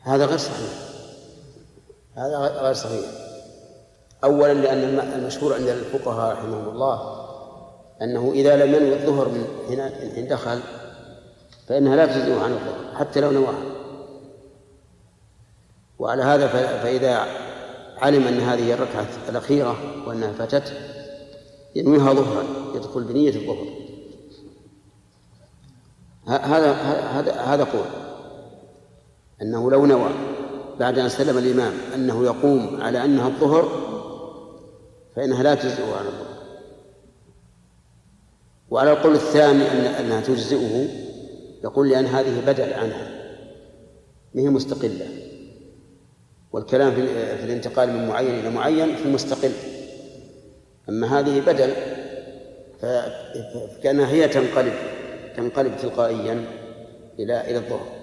هذا غير صحيح، هذا غير صحيح. أولا لأن المشهور عند الفقهاء رحمهم الله أنه إذا لم ينوي الظهر من حين دخل فإنها لا تجزئه عن الظهر حتى لو نواها. وعلى هذا فإذا علم أن هذه الركعة الأخيرة وأنها فاتته ينويها ظهرا، يدخل بنية الظهر. هذا قول أنه لو نوى بعد أن سلم الإمام أنه يقوم على أنها الظهر فإنها لا تجزئه عن الظهر. وعلى القول الثاني أنها تجزئه، يقول لأن هذه بدل عنها ما هي مستقلة، والكلام في الانتقال من معين إلى معين في المستقل، أما هذه بدل فكأنها هي تنقلب تلقائيا إلى الظهر.